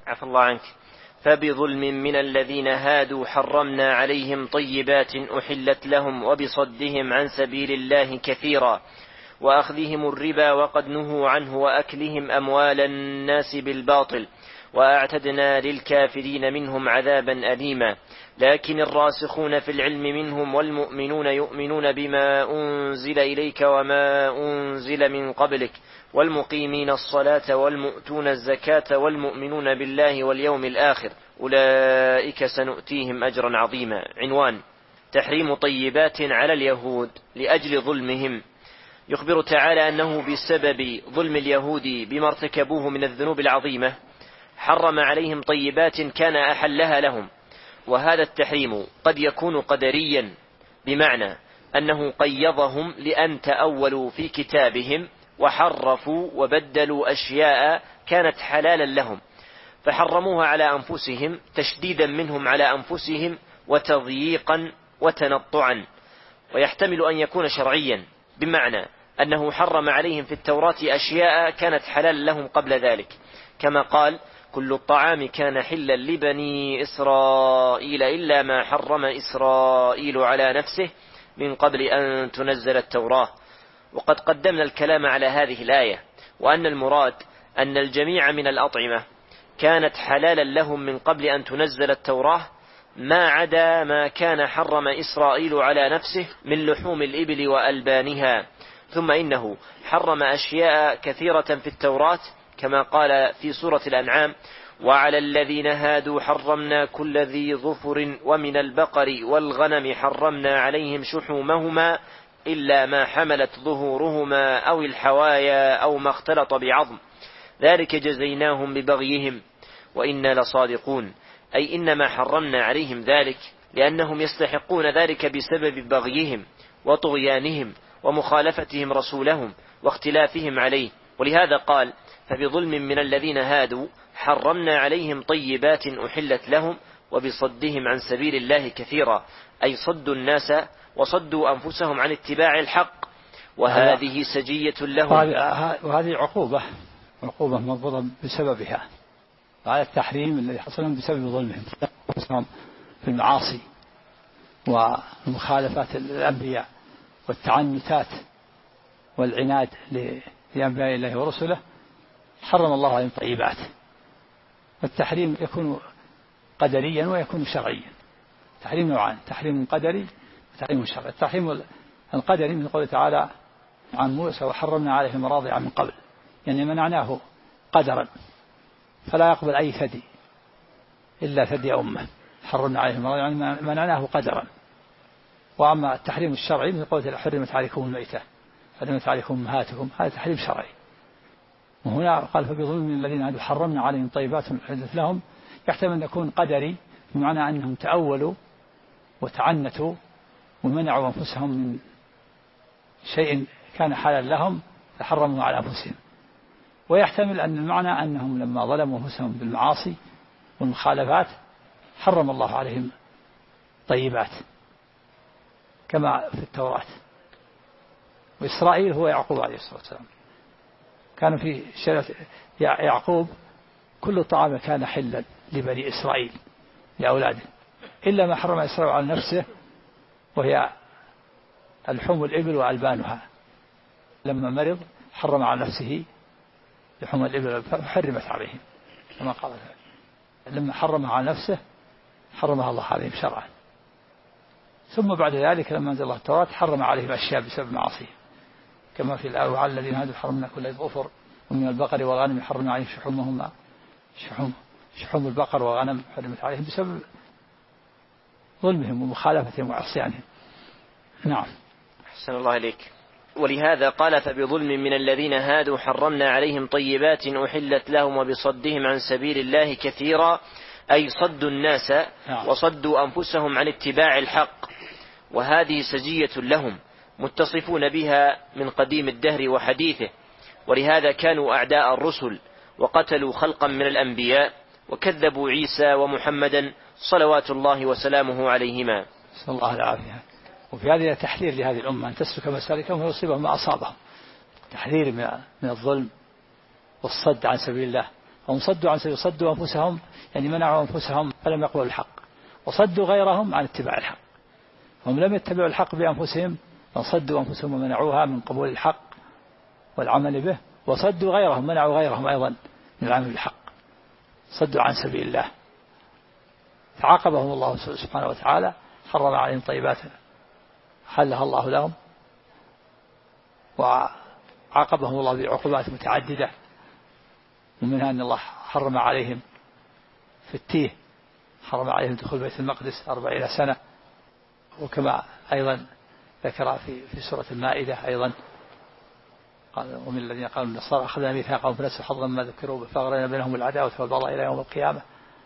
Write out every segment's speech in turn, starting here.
عفى الله عنك. فبظلم من الذين هادوا حرمنا عليهم طيبات أحلت لهم وبصدهم عن سبيل الله كثيرا وأخذهم الربا وقد نهوا عنه وأكلهم أموال الناس بالباطل وأعتدنا للكافرين منهم عذابا أليما. لكن الراسخون في العلم منهم والمؤمنون يؤمنون بما أنزل إليك وما أنزل من قبلك والمقيمين الصلاة والمؤتون الزكاة والمؤمنون بالله واليوم الآخر أولئك سنؤتيهم أجرا عظيما. عنوان: تحريم طيبات على اليهود لأجل ظلمهم. يخبر تعالى أنه بسبب ظلم اليهود بما ارتكبوه من الذنوب العظيمة حرم عليهم طيبات كان أحلها لهم، وهذا التحريم قد يكون قدريا، بمعنى أنه قيضهم لأن تأولوا في كتابهم وحرفوا وبدلوا أشياء كانت حلالا لهم فحرموها على أنفسهم تشديدا منهم على أنفسهم وتضييقا وتنطعا. ويحتمل أن يكون شرعيا، بمعنى أنه حرم عليهم في التوراة أشياء كانت حلال لهم قبل ذلك، كما قال: كل الطعام كان حلا لبني إسرائيل إلا ما حرم إسرائيل على نفسه من قبل أن تنزل التوراة. وقد قدمنا الكلام على هذه الآية، وأن المراد أن الجميع من الأطعمة كانت حلالا لهم من قبل أن تنزل التوراة ما عدا ما كان حرم إسرائيل على نفسه من لحوم الإبل وألبانها. ثم إنه حرم أشياء كثيرة في التوراة كما قال في سورة الأنعام: وعلى الذين هادوا حرمنا كل ذي ظفر ومن البقر والغنم حرمنا عليهم شحومهما إلا ما حملت ظهورهما أو الحوايا أو ما اختلط بعظم ذلك جزيناهم ببغيهم وإنا لصادقون. أي إنما حرمنا عليهم ذلك لأنهم يستحقون ذلك بسبب بغيهم وطغيانهم ومخالفتهم رسولهم واختلافهم عليه. ولهذا قال: فبظلم من الذين هادوا حرمنا عليهم طيبات أحلت لهم وبصدهم عن سبيل الله كثيرا، أي صدوا الناس وصدوا أنفسهم عن اتباع الحق، وهذه سجية لهم. وهذه عقوبة مضبوطة بسببها على التحريم الذي حصل بسبب ظلمهم في المعاصي ومخالفات الأنبياء والتعنتات والعناد لأنبياء الله ورسله. حرم الله عليهم طيبات. والتحريم يكون قدريا ويكون شرعيا. تحريم نوعان: تحريم قدري وتحريم شرعي. التحريم القدري من قوله تعالى عن موسى: وحرمنا عليه المراضع من قبل، يعني منعناه قدرا فلا يقبل أي ثدي إلا ثدي أمه. حرمنا عليه المراضع يعني منعناه قدرا. وأما التحريم الشرعي من قوله: حرمت عليكم الميتة، حرمت عليكم أمهاتكم، هذا تحريم شرعي. وهنا قال: فبظلم من الذين هادوا حرمنا عليهم طيبات أحلت لهم، يحتمل أن يكون قدري بمعنى أنهم تأولوا وتعنتوا ومنعوا أنفسهم من شيء كان حلال لهم فحرموا على أنفسهم. ويحتمل أن المعنى أنهم لما ظلموا أنفسهم بالمعاصي والمخالفات حرم الله عليهم طيبات كما في التوراة. وإسرائيل هو يعقوب عليه الصلاة والسلام، كان في شريعة يعقوب كل طعام كان حلا لبني إسرائيل لأولاده إلا ما حرم إسرائيل على نفسه، وهي اللحوم الإبل وألبانها. لما مرض حرم على نفسه لحوم الإبل فحرمت عليهم كما قال. لما حرمها على نفسه حرمها الله عليهم شرعا. ثم بعد ذلك لما أنزل الله التوراة حرم عليهم أشياء بسبب معاصيهم كما في الآية: وعلى الذين هادوا حرمنا كل ذي ظفر ومن البقر والغنم حرمنا عليهم شحومهما. شحوم البقر والغنم حرمت عليهم بسبب ظلمهم ومخالفتهم وعصيانهم. نعم. أحسن الله إليك. ولهذا قال: فبظلم من الذين هادوا حرمنا عليهم طيبات أحلت لهم وبصدهم عن سبيل الله كثيرا، أي صدوا الناس وصدوا أنفسهم عن اتباع الحق، وهذه سجية لهم متصفون بها من قديم الدهر وحديثه. ولهذا كانوا أعداء الرسل وقتلوا خلقا من الأنبياء وكذبوا عيسى ومحمدا صلوات الله وسلامه عليهما. صلى الله العافية. وفي هذه تحذير لهذه الأمة أن تسلك مسالكهم ويصيبهم ما أصابهم. تحذير من الظلم والصد عن سبيل الله هم صدوا عن سبيل، صدوا أنفسهم يعني منعوا أنفسهم فلم يقبلوا الحق، وصدوا غيرهم عن اتباع الحق. هم لم يتبعوا الحق بأنفسهم، فصدوا أنفسهم ومنعوها من قبول الحق والعمل به، وصدوا غيرهم، منعوا غيرهم أيضا من العمل بالحق، صدوا عن سبيل الله. فعاقبهم الله سبحانه وتعالى، حرم عليهم طيبات حلها الله لهم، وعاقبهم الله بعقوبات متعددة، ومنها أن الله حرم عليهم في التيه، حرم عليهم دخول بيت المقدس 40 سنة، وكما أيضا ذكر في سورة المائدة أيضا قال ومن الذين قالوا النصارى أخذنا ميثاقهم فنسوا حظا مما ذكروا به فأغرينا بينهم العداوة والبغضاء إلى يوم القيامة،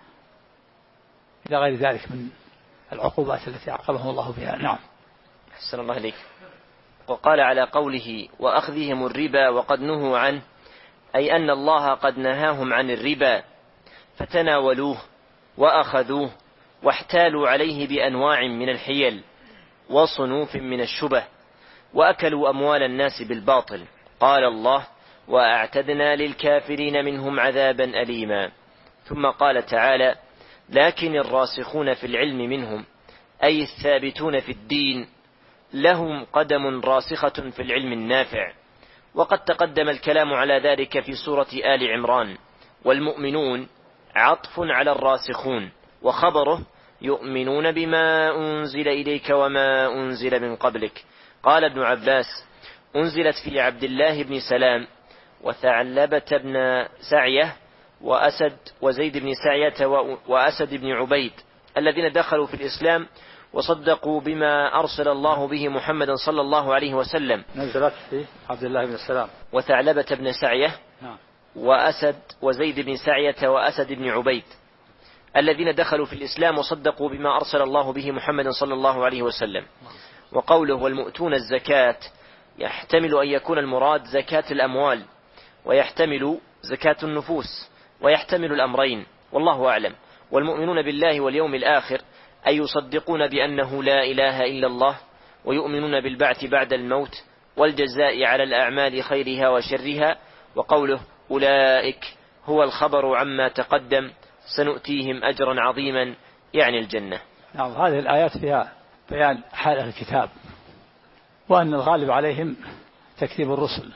إلى غير ذلك من العقوبات التي عاقبهم الله بها. نعم. أحسن الله إليك. وقال على قوله وأخذهم الربا وقد نهوا عنه، أي أن الله قد نهاهم عن الربا فتناولوه وأخذوه واحتالوا عليه بأنواع من الحيل وصنوف من الشبه، وأكلوا أموال الناس بالباطل. قال الله وأعتدنا للكافرين منهم عذابا أليما. ثم قال تعالى لكن الراسخون في العلم منهم، أي الثابتون في الدين، لهم قدم راسخة في العلم النافع. وقد تقدم الكلام على ذلك في سورة آل عمران. والمؤمنون عطف على الراسخون، وخبره يؤمنون بما أنزل إليك وما أنزل من قبلك. قال ابن عباس أنزلت في عبد الله بن سلام وثعلبة بن سعية وأسد وزيد بن سعية وأسد بن عبيد الذين دخلوا في الإسلام وصدقوا بما أرسل الله به محمدا صلى الله عليه وسلم. نزلت في عبد الله بن سلام وثعلبة بن سعية وأسد وزيد بن سعية وأسد بن عبيد الذين دخلوا في الإسلام وصدقوا بما أرسل الله به محمدا صلى الله عليه وسلم. وقوله والمؤتون الزكاة يحتمل أن يكون المراد زكاة الأموال، ويحتمل زكاة النفوس، ويحتمل الأمرين والله أعلم. والمؤمنون بالله واليوم الآخر أي يصدقون بأنه لا إله إلا الله، ويؤمنون بالبعث بعد الموت والجزاء على الأعمال خيرها وشرها. وقوله أولئك هو الخبر عما تقدم سنؤتيهم أجرا عظيما يعني الجنة. نعم. هذه الآيات فيها بيان حال أهل الكتاب، وأن الغالب عليهم تكذيب الرسل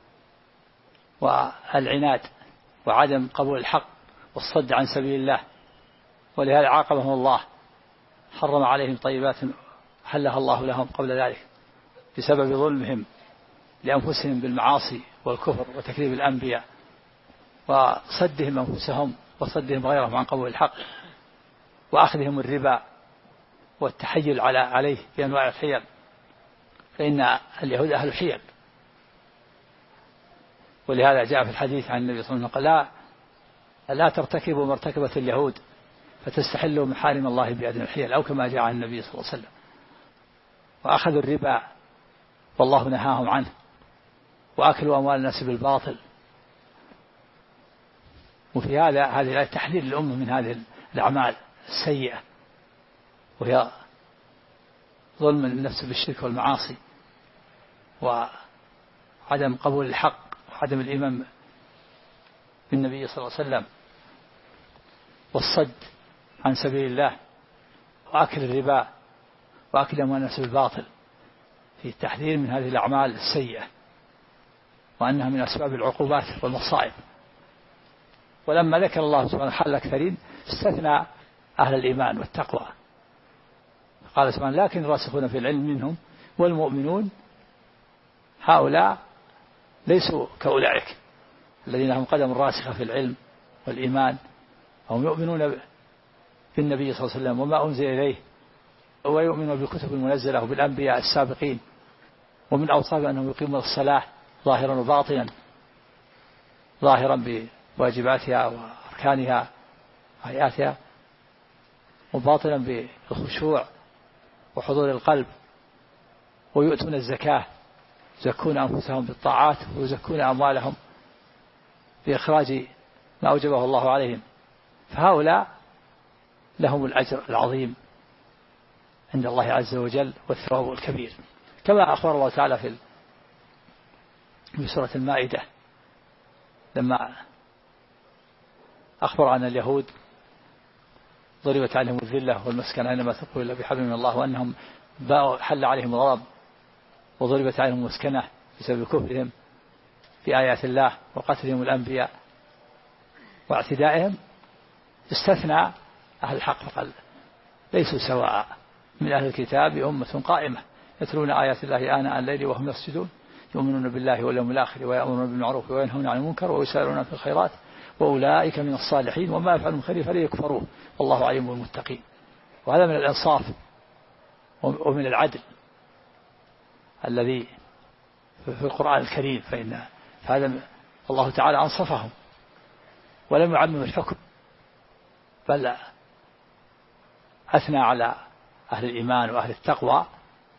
والعناد وعدم قبول الحق والصد عن سبيل الله، ولهذا عاقبهم الله، حرم عليهم طيبات حلها الله لهم قبل ذلك بسبب ظلمهم لأنفسهم بالمعاصي والكفر وتكذيب الأنبياء وصدهم أنفسهم وصدهم غيرهم عن قبول الحق وأخذهم الربا والتحيل عليه بأنواع الحيل، فإن اليهود أهل الحيل. ولهذا جاء في الحديث عن النبي صلى الله عليه وسلم قال لا ترتكبوا مرتكبة اليهود فتستحلوا محارم الله بأدنى الحيل، أو كما جاء عن النبي صلى الله عليه وسلم. وأخذوا الربا والله نهاهم عنه، وأكلوا أموال الناس بالباطل. وفي هذه الآية تحذير الأمة من هذه الأعمال السيئة، وهي ظلم النفس بالشرك والمعاصي وعدم قبول الحق وعدم الإيمان بالنبي صلى الله عليه وسلم والصد عن سبيل الله وأكل الربا وأكل أموال الناس بالباطل، في التحذير من هذه الأعمال السيئة وأنها من أسباب العقوبات والمصائب. ولما ذكر الله سبحانه حال الأكثرين استثنى أهل الإيمان والتقوى، قال سبحانه لكن الراسخون في العلم منهم والمؤمنون هؤلاء ليسوا كأولئك الذين لهم قدم راسخة في العلم والإيمان، هم يؤمنون بالنبي صلى الله عليه وسلم وما أنزل إليه، ويؤمنون بالكتب المنزلة وبالأنبياء السابقين، ومن أوصاف أنهم يقيمون الصلاة ظاهرا وباطنا، ظاهرا بواجباتها وأركانها وآياتها، وباطنا بالخشوع وحضور القلب، ويؤتون الزكاة، يزكون أنفسهم بالطاعات ويزكون أموالهم بإخراج ما أوجبه الله عليهم. فهؤلاء لهم الأجر العظيم عند الله عز وجل والثواب الكبير، كما أخبر الله تعالى في سورة المائدة لما أخبر عن اليهود ضربت عليهم الذلة والمسكنة أينما ثقوا إلا بحبل من الله، وأنهم حل عليهم الغضب وضربت عليهم المسكنة بسبب كفرهم في آيات الله وقتلهم الأنبياء واعتدائهم. استثنى أهل الحق فقال ليسوا سواء، من أهل الكتاب أمة قائمة يتلون آيات الله آناء الليل وهم يسجدون يؤمنون بالله واليوم الآخر ويأمرون بالمعروف وينهون عن المنكر ويسارعون في الخيرات وأولئك من الصالحين وما يفعلون خير فليكفروه والله عليم بالمتقين. وهذا من الإنصاف ومن العدل الذي في القرآن الكريم، فهذا الله تعالى أنصفهم ولم يعمم الحكم، بل أثنى على أهل الإيمان وأهل التقوى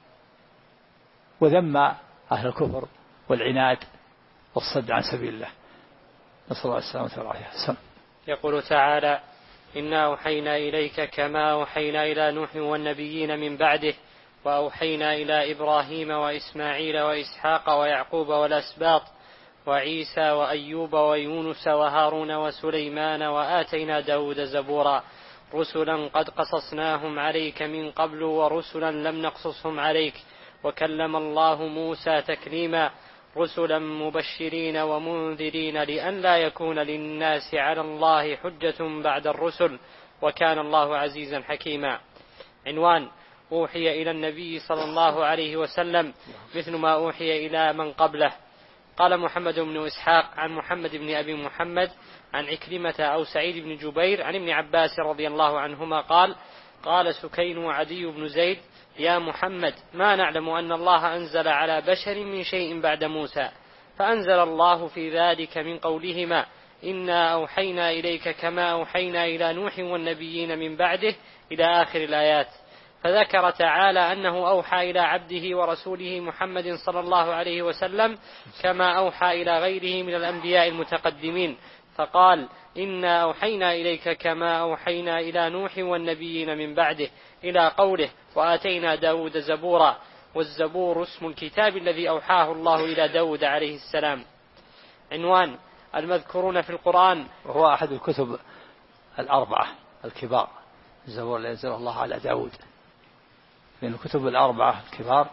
وذم أهل الكفر والعناد والصد عن سبيل الله، نسأل الله السلامة والعافية. يقول تعالى: إنا أوحينا إليك كما أوحينا إلى نوح والنبيين من بعده وأوحينا إلى إبراهيم وإسماعيل وإسحاق ويعقوب والأسباط وعيسى وأيوب ويونس وهارون وسليمان وآتينا داود زبورا رسلا قد قصصناهم عليك من قبل ورسلا لم نقصصهم عليك وكلم الله موسى تكليما رسلا مبشرين ومنذرين لئلا يكون للناس على الله حجة بعد الرسل وكان الله عزيزا حكيما. عنوان: أوحي إلى النبي صلى الله عليه وسلم مثل ما أوحي إلى من قبله. قال محمد بن إسحاق عن محمد بن أبي محمد عن عكرمة أو سعيد بن جبير عن ابن عباس رضي الله عنهما قال: قال سكين وعدي بن زيد: يا محمد ما نعلم أن الله أنزل على بشر من شيء بعد موسى، فأنزل الله في ذلك من قولهما: إنا أوحينا إليك كما أوحينا إلى نوح والنبيين من بعده إلى آخر الآيات. فذكر تعالى أنه أوحى إلى عبده ورسوله محمد صلى الله عليه وسلم كما أوحى إلى غيره من الأنبياء المتقدمين، فقال: إنا أوحينا إليك كما أوحينا إلى نوح والنبيين من بعده إلى قوله: وآتينا داود زبورا. والزبور اسم الكتاب الذي أوحاه الله إلى داود عليه السلام. عنوان: المذكورون في القرآن. وهو أحد الكتب الأربعة الكبار، الزبور الذي أنزله الله على داود، من الكتب الأربعة الكبار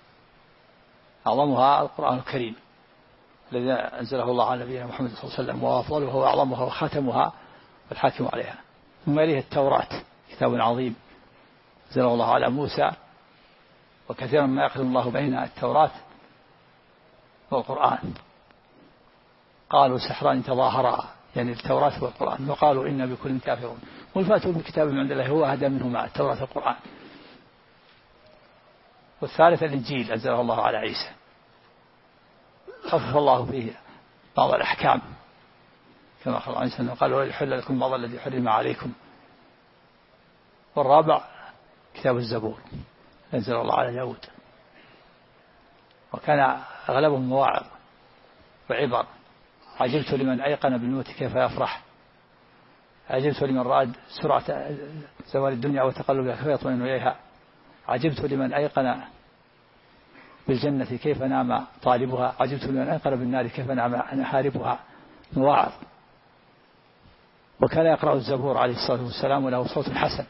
أعظمها القرآن الكريم الذي أنزله الله على نبينا محمد صلى الله عليه وسلم، وأفضلها وأعظمها وخاتمها والحاكم عليها. ثم إليه التوراة كتاب عظيم أنزله الله على موسى، وكثيرا ما يقسم الله بين التوراة والقرآن. قالوا سحران تظاهرا، يعني التوراة والقرآن، وقالوا إنا بكل كافرون، والفاتوا بكتاب من عند الله هو أهدى منهما التوراة والقرآن. والثالث الإنجيل أنزله الله على عيسى، خفف الله فيه بعض الأحكام كما قال عيسى أنه قال: ويحل لكم بعض الذي حرم عليكم. والرابع كتاب الزبور أنزل الله على داود، وكان أغلبهم مواعظ وعبر. عجبت لمن أيقن بالموت كيف يفرح، عجبت لمن رأى سرعة زوال الدنيا وتقلبها كيف يطمئن إليها، عجبت لمن أيقن بالجنة كيف نام طالبها، عجبت لمن أيقن بالنار كيف نام حاربها. مواعظ. وكان يقرأ الزبور عليه الصلاة والسلام وله صوت حسن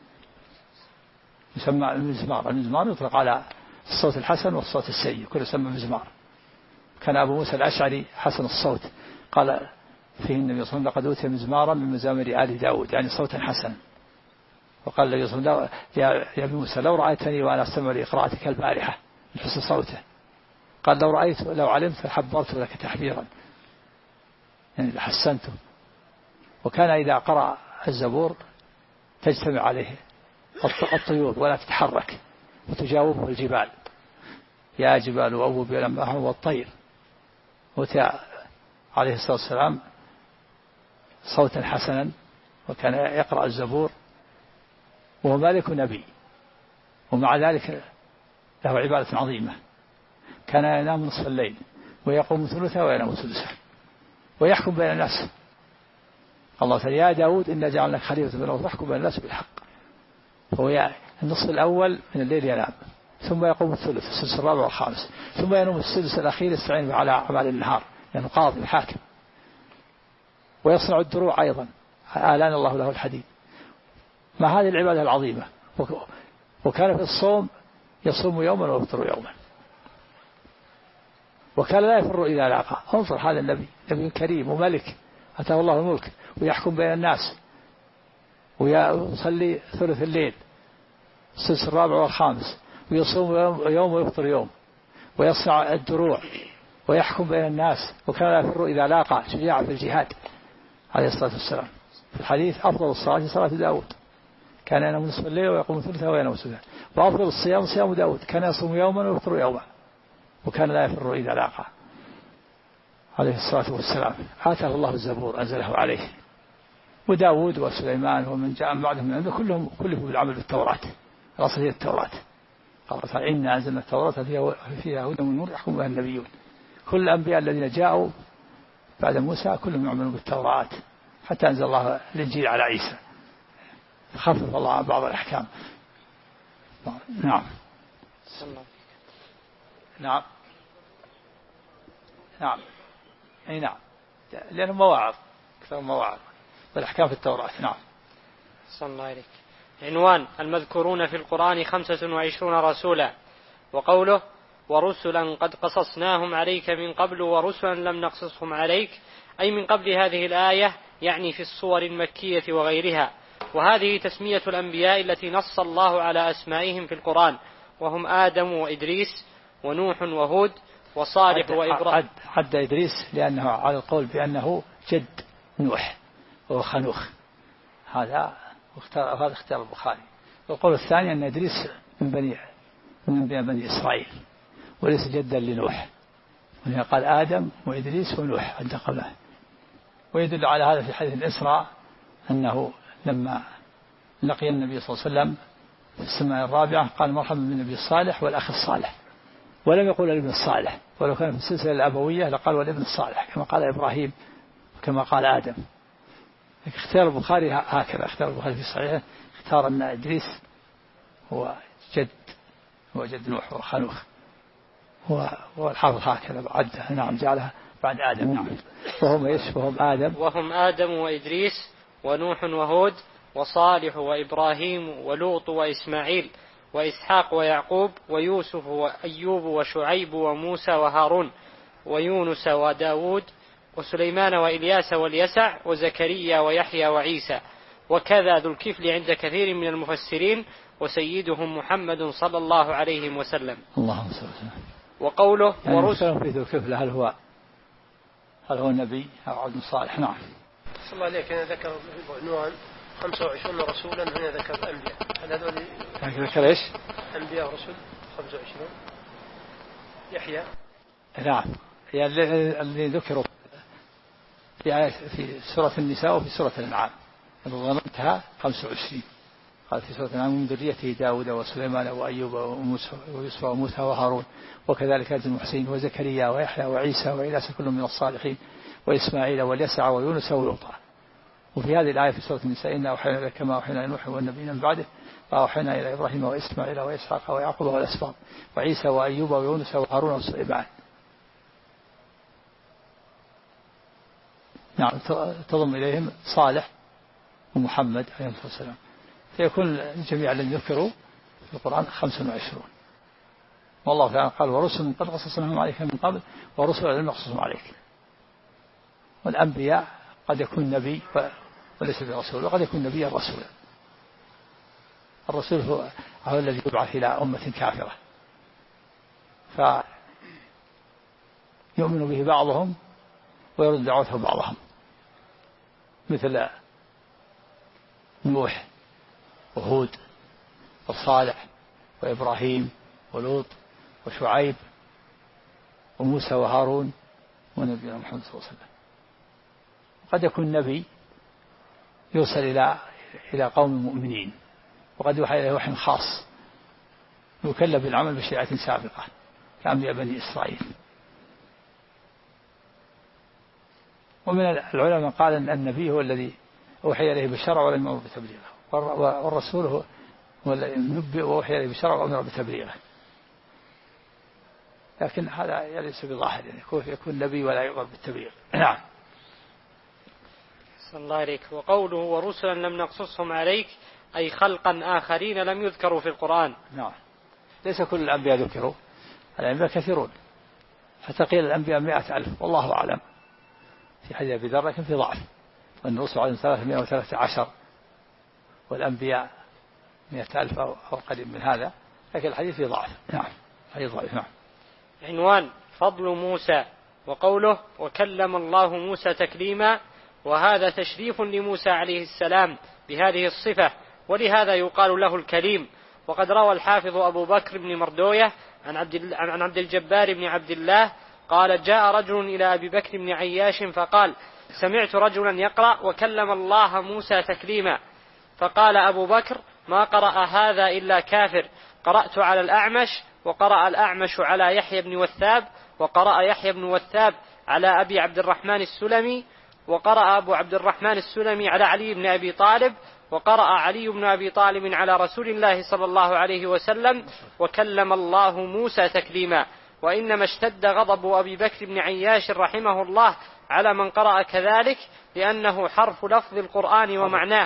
يسمى المزمار. المزمار يطلق على الصوت الحسن والصوت السيء، كل يسمى مزمار. كان أبو موسى الأشعري حسن الصوت، قال فيه النبي صلى الله عليه وسلم: لقد أوتي مزمارا من مزامر آل داود، يعني صوتا حسنا. وقال النبي صلى الله عليه وسلم: يا أبي موسى لو رأيتني وأنا أستمع لقراءتك البارحة من حسن صوته، قال: لو علمت حبرت لك تحبيرا، يعني حسنته. وكان إذا قرأ الزبور تجتمع عليه الطيور ولا تتحرك وتجاوبه الجبال: يا جبال أوبي لما والطير. وتى عليه الصلاة والسلام صوتا حسنا، وكان يقرأ الزبور وهو مالك نبي، ومع ذلك له عبادة عظيمة. كان ينام نصف الليل ويقوم ثلثه وينام ثلثه ويحكم بين الناس. الله تعالى: يا داود إنا جعلناك خليفة في الأرض فاحكم بين الناس بالحق. فهو النصف الأول من الليل ينام، ثم يقوم الثلث، السدس الرابع والخامس، ثم ينام السدس الأخير يستعين على أعمال النهار، لأنه قاضي حاكم. ويصنع الدروع أيضا آلان الله له الحديد. ما هذه العبادة العظيمة. وكان في الصوم يصوم يوما ويفطر يوما، وكان لا يفر إذا لاقى. انظر هذا النبي، نبي كريم وملك أتاه الله الملك، ويحكم بين الناس، ويصلي ثلث الليل السدس الرابع والخامس، ويصوم يوم ويفطر يوم، ويصنع الدروع، ويحكم بين الناس، وكان لا يفر إذا لاقى، شجاع في الجهاد عليه الصلاة والسلام. في الحديث أفضل الصلاة صلاة داود، كان ينام نصف الليل ويقوم ثلثه وينام ثلثه. وأفضل الصيام صيام داود، كان يصوم يوما ويفطر يوما، وكان لا يفر إذا لاقى عليه الصلاة والسلام. آتاه الله الزبور أنزله عليه، وداود وسليمان ومن جاء بعدهم من عنده كلهم كلفوا بالعمل بالتوراة. الأصل هي التوراة. قال تعالى إنا أنزلنا التوراة فيها هدى ونور يحكم بها النبيون. كل الأنبياء الذين جاءوا بعد موسى كلهم يعملون بالتوراة، حتى أنزل الله الإنجيل على عيسى، خفف الله بعض الأحكام. نعم نعم نعم أي نعم، لأنه مواعظ أكثر مواعظ والأحكام في التوراة. نعم. صلى الله عليك. عنوان: المذكورون في القرآن 25 رسولا. وقوله: ورسلا قد قصصناهم عليك من قبل ورسلا لم نقصصهم عليك، أي من قبل هذه الآية، يعني في الصور المكية وغيرها. وهذه تسمية الأنبياء التي نص الله على أسمائهم في القرآن، وهم آدم وإدريس ونوح وهود وصالح وإبراهيم. حد إدريس لأنه على القول بأنه جد نوح وهو خنوخ، هذا اختار البخاري. والقول الثاني أن إدريس من بني إسرائيل وليس جدا لنوح، ولهذا قال آدم وإدريس ونوح عند قبله. ويدل على هذا في حديث الإسراء أنه لما لقي النبي صلى الله عليه وسلم في السماء الرابعة قال مرحبا بالنبي الصالح والأخ الصالح، ولم يقول الابن الصالح، ولو كان في السلسلة الأبوية لقال والابن الصالح كما قال إبراهيم وكما قال آدم. اختار البخاري هكذا، اختار البخاري في صحيحه اختار أن إدريس هو جد نوح وخنوخ، والحافظ هكذا عدها. نعم جعلها بعد آدم. نعم. وهم آدم وإدريس ونوح وهود وصالح وإبراهيم ولوط وإسماعيل وإسحاق ويعقوب ويوسف وأيوب وشعيب وموسى وهارون ويونس وداود وسليمان وإلياس واليسع وزكريا ويحيى وعيسى، وكذا ذو الكفل عند كثير من المفسرين، وسيدهم محمد صلى الله عليه وسلم. اللهم صل وسلم. وقوله يعني ورسل في ذو الكفل هل هو النبي أو عبد صالح؟ نعم. صلى الله عليك. أنا ذكر عنوان 25 رسولا، هنا ذكر الأنبياء، هل هذول ذكر إيش؟ أنبياء ورسل 25. يحيى. نعم، اللي ذكروا في سورة النساء وفي سورة الأنعام ضمنتها 25. قال في سورة الأنعام من ذريته داود وسليمان وأيوب ويوسف وموسى وهارون وكذلك أجل المحسنين وزكريا ويحيى وعيسى وإلياس كل من الصالحين وإسماعيل واليسع ويونس ولوطا. وفي هذه الآية في سورة النساء إنا أوحينا إليك كما أوحينا إلى نوح والنبيين من بعده وأوحينا إلى إبراهيم وإسماعيل وإسحاق ويعقوب والأسباط وعيسى وأيوب ويونس وهارون وسليمان. نعم، تضم إليهم صالح ومحمد عليه الصلاة والسلام، فيكون الجميع الذين ذكروا في القرآن 25. والله تعالى قال ورسل قد قصصناهم عليك من قبل ورسل لم نقصصهم عليك. والأنبياء قد يكون نبي وليس برسول، وقد يكون نبيا رسولا. الرسول هو الذي يبعث إلى أمة كافرة فيؤمن به بعضهم ويرد دعوته بعضهم، مثل نوح وهود وصالح وإبراهيم ولوط وشعيب وموسى وهارون ونبينا محمد صلى الله عليه وسلم. قد يكون نبي يرسل إلى قوم مؤمنين، وقد يوحى إليه وحي خاص يكلف بالعمل بشريعة سابقة كأنبياء بني إسرائيل. ومن العلماء قال أن النبي هو الذي أوحي إليه بالشرع ولم يؤمر بتبليغه، والرسول هو الذي نبئ وأوحي إليه بالشرع وأمر بتبليغه. لكن هذا ليس بظاهر، يعني يكون نبي ولا يؤمر بالتبليغ. نعم. الله عليك. وقوله ورسلا لم نقصصهم عليك أي خلقا آخرين لم يذكروا في القرآن. نعم، ليس كل الأنبياء ذكروا، الأنبياء كثيرون، حتى قيل الأنبياء 100,000 والله أعلم في حديث أبي ذر، لكن في ضعف، وأن الرسل عددهم 313 والأنبياء 100,000 أو قريب من هذا، لكن الحديث في ضعف. نعم، حديث ضعيف. نعم. عنوان فضل موسى وقوله وكلم الله موسى تكليما، وهذا تشريف لموسى عليه السلام بهذه الصفة، ولهذا يقال له الكليم. وقد روى الحافظ أبو بكر بن مردوية عن عبد الجبار بن عبد الله قال جاء رجل إلى أبي بكر بن عياش فقال سمعت رجلا يقرأ وكلم الله موسى تكليما، فقال أبو بكر ما قرأ هذا إلا كافر، قرأت على الأعمش، وقرأ الأعمش على يحيى بن وثاب، وقرأ يحيى بن وثاب على أبي عبد الرحمن السلمي، وقرأ أبو عبد الرحمن السلمي على علي بن أبي طالب، وقرأ علي بن أبي طالب على رسول الله صلى الله عليه وسلم وكلم الله موسى تكليما. وإنما اشتد غضب أبي بكر بن عياش رحمه الله على من قرأ كذلك لأنه حرف لفظ القرآن ومعناه،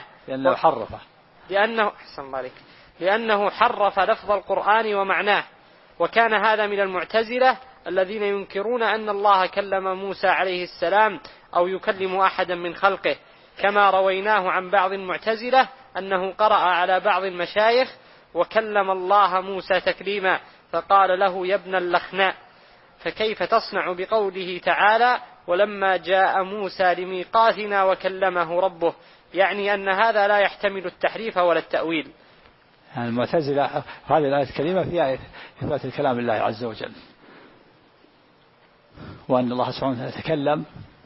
لأنه حرف لفظ القرآن ومعناه. وكان هذا من المعتزلة الذين ينكرون أن الله كلم موسى عليه السلام أو يكلم أحدا من خلقه، كما رويناه عن بعض المعتزلة أنه قرأ على بعض المشايخ وكلم الله موسى تكليما، فقال له يا ابن اللخناء فكيف تصنع بقوله تعالى ولما جاء موسى لميقاتنا وكلمه ربه، يعني أن هذا لا يحتمل التحريف ولا التأويل. المعتزلة هذه الآية الكريمة فيها إثبات الكلام لله عز وجل، وأن الله سبحانه وتعالى يتكلم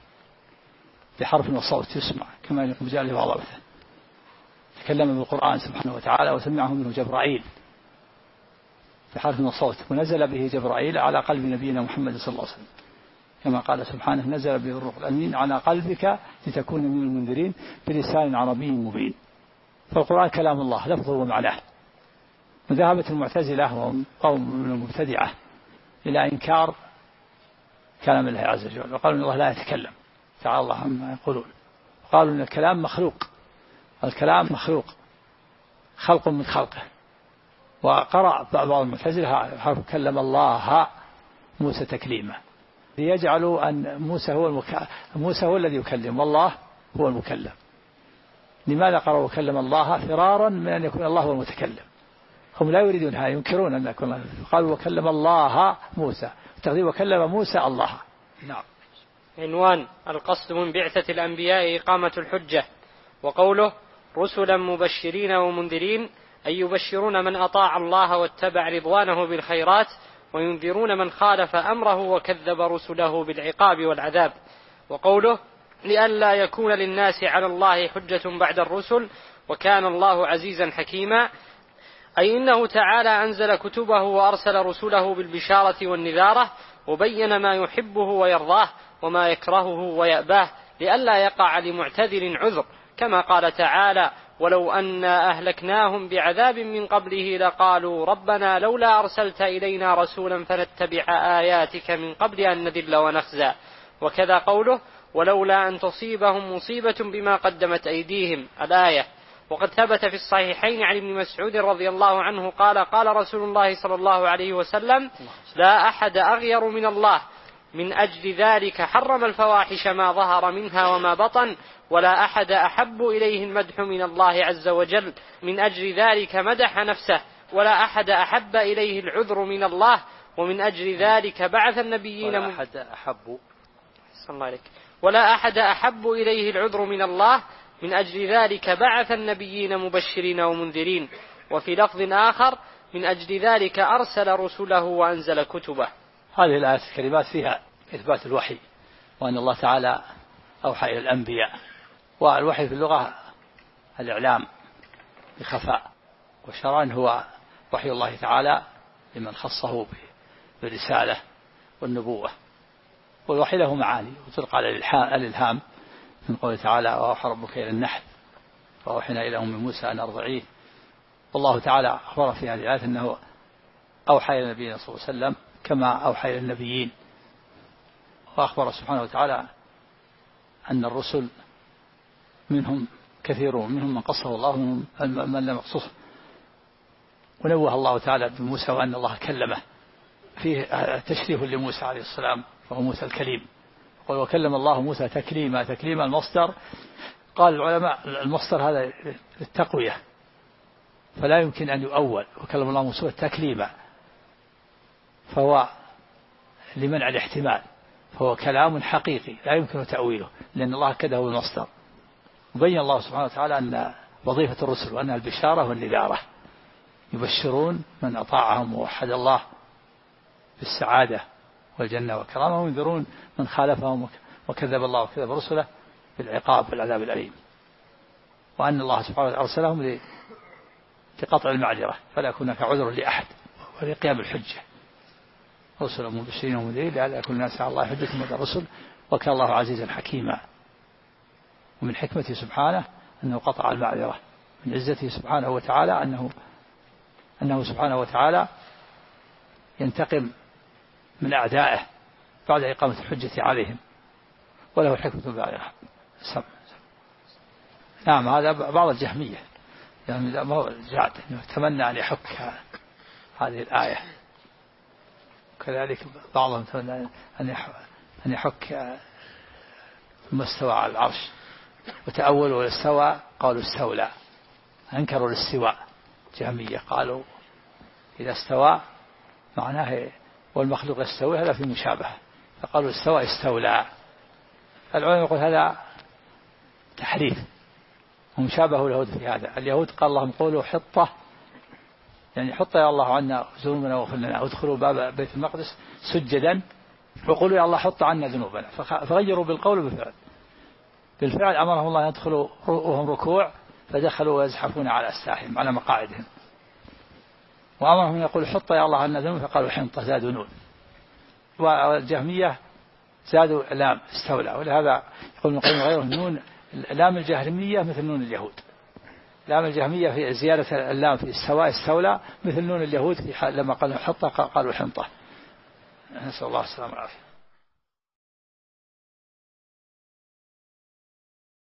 بحرف وصوت يسمع كما يقول جلاله وعظمته، تكلم بالقرآن سبحانه وتعالى وسمعه منه جبرائيل بحرف وصوت، ونزل به جبرائيل على قلب نبينا محمد صلى الله عليه وسلم، كما قال سبحانه نزل به الروح الأمين على قلبك لتكون من المنذرين بلسان عربي مبين. فالقرآن كلام الله لفظه ومعناه. وذهبت المعتزلة وهم قوم من المبتدعة إلى إنكار كلام الله عز وجل، وقالوا إن الله لا يتكلم تعالى الله عما يقولون، قالوا إن الكلام مخلوق، الكلام مخلوق خلق من خلقه. وقرأ بعض المعتزلة حرف كلم الله موسى تكليما ليجعلوا أن موسى هو الذي يكلم والله هو المكلم. لماذا قرأوا كلم الله؟ فرارا من أن يكون الله هو المتكلم. هم لا يريدون هذا، ينكرون أن يكون الله. قالوا وكلم الله موسى، تقدير وكلم موسى الله. نعم. عنوان القصد من بعثة الأنبياء إقامة الحجة، وقوله رسلا مبشرين ومنذرين أي يبشرون من أطاع الله واتبع رضوانه بالخيرات، وينذرون من خالف أمره وكذب رسله بالعقاب والعذاب. وقوله لئلا يكون للناس على الله حجة بعد الرسل وكان الله عزيزا حكيما، أي إنه تعالى أنزل كتبه وأرسل رسله بالبشارة والنذارة، وبين ما يحبه ويرضاه وما يكرهه ويأباه، لئلا يقع لمعتذر عذر، كما قال تعالى ولو أنا أهلكناهم بعذاب من قبله لقالوا ربنا لولا أرسلت إلينا رسولا فنتبع آياتك من قبل أن نذل ونخزى. وكذا قوله ولولا أن تصيبهم مصيبة بما قدمت أيديهم الآية. وقد ثبت في الصحيحين عن ابن مسعود رضي الله عنه قال قال رسول الله صلى الله عليه وسلم لا أحد أغير من الله، من أجل ذلك حرم الفواحش ما ظهر منها وما بطن، ولا أحد أحب إليه المدح من الله عز وجل، من أجل ذلك مدح نفسه، ولا أحد أحب إليه العذر من الله، ومن أجل ذلك بعث النبيين ولا أحد أحب إليه العذر من الله، من أجل ذلك بعث النبيين مبشرين ومنذرين. وفي لفظ آخر من أجل ذلك أرسل رسله وأنزل كتبه. هذه الآيات الكريمات فيها إثبات الوحي، وأن الله تعالى أوحى إلى الأنبياء، والوحي في اللغة الإعلام بخفاء، والشرعان هو وحي الله تعالى لمن خصه بالرسالة والنبوة. والوحي له معاني وتلقى على الإلهام من قوله تعالى وأوحى ربك إلى النحل فأوحينا إلى أم موسى أن أرضعيه. والله تعالى أخبر في هذه الآية أنه أوحى إلى نبينا صلى الله عليه وسلم كما أوحى إلى النبيين، وأخبر سبحانه وتعالى أن الرسل منهم كثيرون، منهم من قصه الله ومنهم من لم يقصصه. ونوه الله تعالى بموسى وأن الله كلمه، فيه تشريف لموسى عليه السلام وهو موسى الكليم. وكلم الله موسى تكليما. تكليما المصدر، قال العلماء المصدر هذا للتقوية فلا يمكن أن يؤول، وكلم الله موسى تكليما فهو لمنع الاحتمال، فهو كلام حقيقي لا يمكن تأويله لأن الله كده هو المصدر. وبين الله سبحانه وتعالى أن وظيفة الرسل وأنها البشارة والنذارة، يبشرون من أطاعهم ووحد الله بالسعادة والجنة والكرامة، وينذرون من خالفهم وكذب الله وكذب رسله بالعقاب والعذاب الأليم، وأن الله سبحانه وتعالى أرسلهم لقطع المعذرة فلا يكون هناك عذر لأحد ولقيام الحجة. رسلا مبشرين ومنذرين لئلا يكون الناس على الله حجة بعد الرسل وكان الله عزيزا حكيما. ومن حكمته سبحانه أنه قطع المعذرة، من عزته سبحانه وتعالى أنه سبحانه وتعالى ينتقم من أعدائه بعد إقامة الحجة عليهم، وله حكمة بالغة. نعم، هذا بعض الجهمية يعني ما هو جاد يتمنى أن يحك هذه الآية، كذلك بعضهم يتمنى أن يحك ثم استوى على العرش، وتأولوا الاستوى قالوا استولى، أنكروا الاستواء. جهمية قالوا إذا استوى معناه والمخلوق يستوي هذا في مشابهة، فقالوا استوى استولى. العلماء يقول هذا تحريف ومشابه اليهود في هذا. اليهود قال اللهم قولوا حطة، يعني حط يا الله عنا ذنوبنا واغفر لنا، ادخلوا باب بيت المقدس سجدا وقولوا يا الله حط عنا ذنوبنا، فغيروا بالقول وبالفعل. بالفعل أمرهم الله يدخلوا وهم ركوع فدخلوا ويزحفون على أستاحهم على مقاعدهم، وأمرهم يقول حط يا الله عنا ذنوب فقالوا حنطة زادوا نون. والجهمية زادوا لام استولى، ولهذا يقول ابن القيم غيره نون لام الجهمية مثل نون اليهود. لام الجهمية في زيادة اللام في استوى استولى مثل نون اليهود في لما قالوا حطة قالوا حنطة. نسأل الله السلامة والعافية.